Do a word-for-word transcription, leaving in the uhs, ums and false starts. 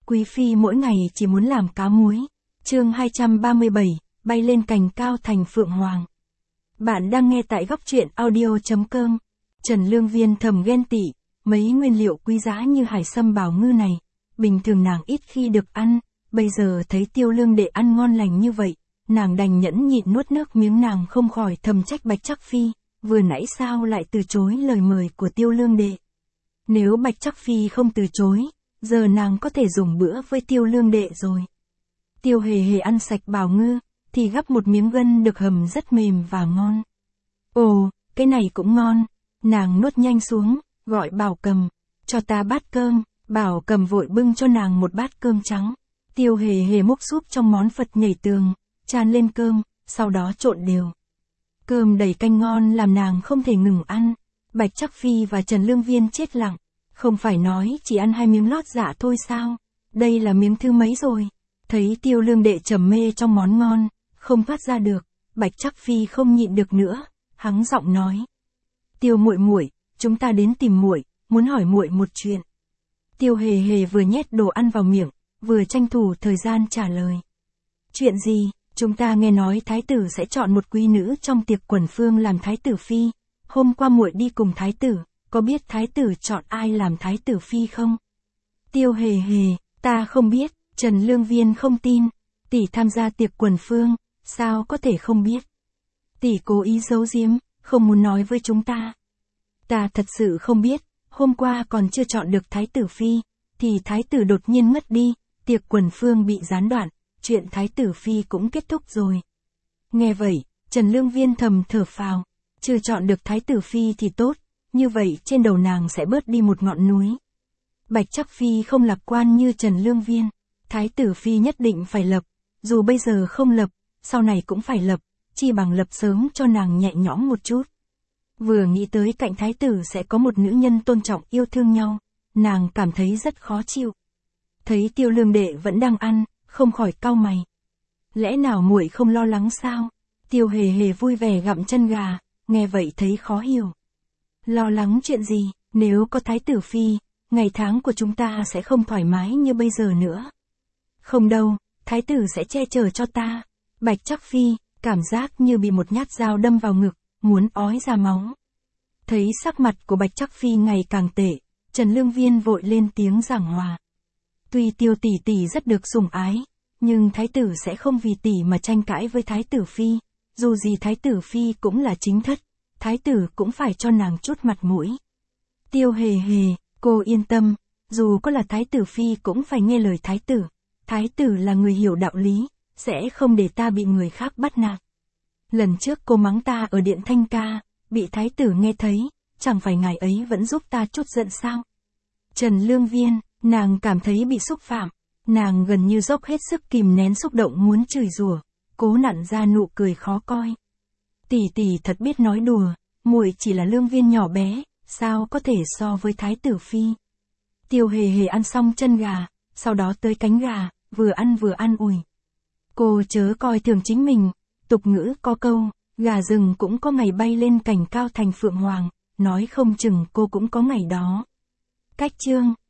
Quý phi mỗi ngày chỉ muốn làm cá muối. Chương hai trăm ba mươi bảy, bay lên cành cao thành phượng hoàng. Bạn đang nghe tại góc truyện audio chấm com. Trần Lương Viên thầm ghen tị, mấy nguyên liệu quý giá như hải sâm bảo ngư này, bình thường nàng ít khi được ăn, bây giờ thấy Tiêu Lương Đệ ăn ngon lành như vậy, nàng đành nhẫn nhịn nuốt nước miếng. Nàng không khỏi thầm trách Bạch Trắc Phi, vừa nãy sao lại từ chối lời mời của Tiêu Lương Đệ. Nếu Bạch Trắc Phi không từ chối, giờ nàng có thể dùng bữa với Tiêu Lương Đệ rồi. Tiêu Hề Hề ăn sạch bảo ngư, thì gắp một miếng gân được hầm rất mềm và ngon. Ồ, cái này cũng ngon. Nàng nuốt nhanh xuống, gọi Bảo Cầm, cho ta bát cơm. Bảo Cầm vội bưng cho nàng một bát cơm trắng. Tiêu Hề Hề múc súp trong món Phật nhảy tường, chan lên cơm, sau đó trộn đều. Cơm đầy canh ngon làm nàng không thể ngừng ăn. Bạch Trắc Phi và Trần Lương Viên chết lặng, không phải nói chỉ ăn hai miếng lót dạ thôi sao? Đây là miếng thứ mấy rồi? Thấy Tiêu Lương Đệ trầm mê trong món ngon, không thoát ra được, Bạch Trắc Phi không nhịn được nữa, hắng giọng nói: "Tiêu muội muội, chúng ta đến tìm muội, muốn hỏi muội một chuyện." Tiêu Hề Hề vừa nhét đồ ăn vào miệng, vừa tranh thủ thời gian trả lời: "Chuyện gì? Chúng ta nghe nói thái tử sẽ chọn một quý nữ trong tiệc quần phương làm thái tử phi. Hôm qua muội đi cùng thái tử, có biết thái tử chọn ai làm thái tử phi không?" Tiêu Hề Hề: "Ta không biết." Trần Lương Viên không tin: "Tỷ tham gia tiệc quần phương, sao có thể không biết? Tỷ cố ý giấu giếm, không muốn nói với chúng ta." "Ta thật sự không biết, hôm qua còn chưa chọn được thái tử phi, thì thái tử đột nhiên ngất đi, tiệc quần phương bị gián đoạn, chuyện thái tử phi cũng kết thúc rồi." Nghe vậy, Trần Lương Viên thầm thở phào, chưa chọn được thái tử phi thì tốt, như vậy trên đầu nàng sẽ bớt đi một ngọn núi. Bạch Trắc Phi không lạc quan như Trần Lương Viên, thái tử phi nhất định phải lập, dù bây giờ không lập, sau này cũng phải lập, chi bằng lập sớm cho nàng nhẹ nhõm một chút. Vừa nghĩ tới cạnh thái tử sẽ có một nữ nhân tôn trọng yêu thương nhau, nàng cảm thấy rất khó chịu. Thấy Tiêu Lương Đệ vẫn đang ăn, không khỏi cau mày. "Lẽ nào muội không lo lắng sao?" Tiêu Hề Hề vui vẻ gặm chân gà, nghe vậy thấy khó hiểu. "Lo lắng chuyện gì? Nếu có thái tử phi, ngày tháng của chúng ta sẽ không thoải mái như bây giờ nữa." "Không đâu, thái tử sẽ che chở cho ta." Bạch Trắc Phi cảm giác như bị một nhát dao đâm vào ngực, muốn ói ra máu. Thấy sắc mặt của Bạch Trắc Phi ngày càng tệ, Trần Lương Viên vội lên tiếng giảng hòa: "Tuy Tiêu tỷ tỷ rất được sủng ái, nhưng thái tử sẽ không vì tỷ mà tranh cãi với thái tử phi, dù gì thái tử phi cũng là chính thất, thái tử cũng phải cho nàng chút mặt mũi." "Tiêu Hề Hề, cô yên tâm, dù có là thái tử phi cũng phải nghe lời thái tử, thái tử là người hiểu đạo lý, sẽ không để ta bị người khác bắt nạt. Lần trước cô mắng ta ở điện Thanh Ca, bị thái tử nghe thấy, chẳng phải ngài ấy vẫn giúp ta chút giận sao?" Trần Lương Viên, nàng cảm thấy bị xúc phạm, nàng gần như dốc hết sức kìm nén xúc động muốn chửi rủa, cố nặn ra nụ cười khó coi. "Tỷ tỷ thật biết nói đùa, muội chỉ là Lương Viên nhỏ bé, sao có thể so với thái tử phi." Tiêu Hề Hề ăn xong chân gà, sau đó tới cánh gà, vừa ăn vừa ăn ủi: "Cô chớ coi thường chính mình, tục ngữ có câu, gà rừng cũng có ngày bay lên cành cao thành phượng hoàng, nói không chừng cô cũng có ngày đó." Cách chương